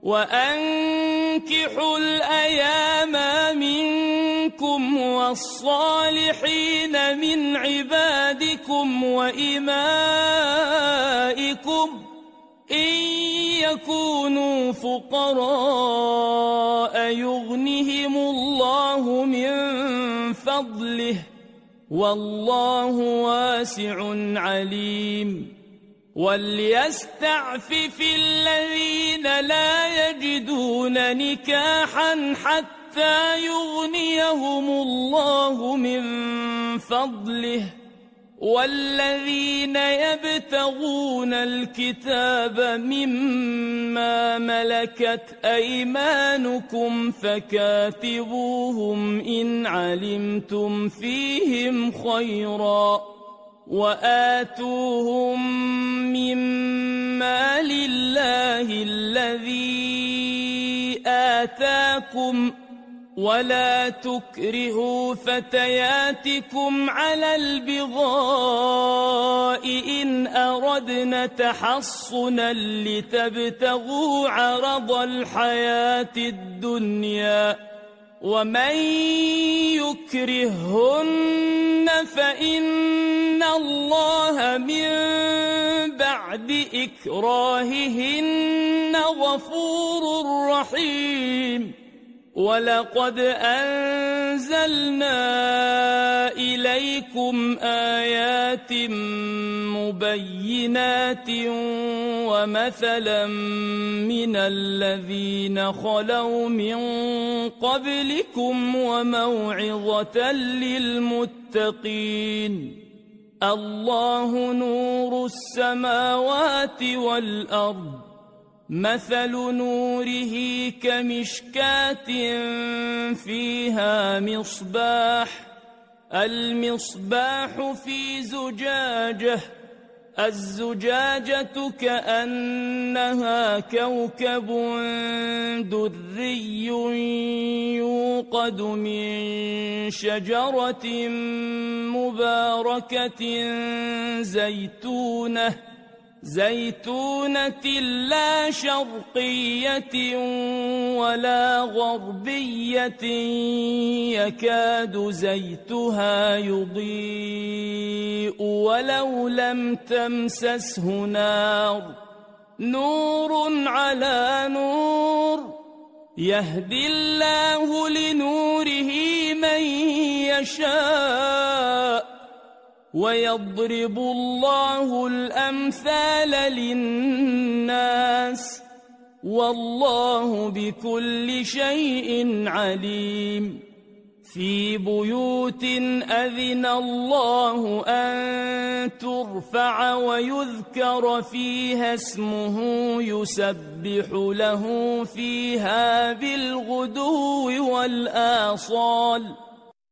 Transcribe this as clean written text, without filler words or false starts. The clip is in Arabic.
وأنكحوا الأيام منكم والصالحين من عبادكم وإمائكم إن يكونوا فقراء يغنهم الله من فضله والله واسع عليم وليستعفف الذين لا يجدون نكاحا حتى يغنيهم الله من فضله والذين يبتغون الكتاب مما ملكت أيمانكم فكاتبوهم إن علمتم فيهم خيرا وآتوهم مما لله الذي آتاكم ولا تكرهوا فتياتكم على البغاء إن أردنا تحصنا لتبتغوا عرض الحياة الدنيا ومن يكرههن فإن الله من بعد إكراههن غفور رحيم ولقد أنزلنا إليكم آيات مبينات ومثلا من الذين خلوا من قبلكم وموعظة للمتقين الله نور السماوات والأرض مثل نوره كمشكاة فيها مصباح المصباح في زجاجة الزجاجة كأنها كوكب دري يوقد من شجرة مباركة زيتونة لا شرقية ولا غربية يكاد زيتها يضيء ولو لم تمسسه نار نور على نور يهدي الله لنوره من يشاء ويضرب الله الأمثال للناس والله بكل شيء عليم في بيوت أذن الله أن ترفع ويذكر فيها اسمه يسبح له فيها بالغدو والآصال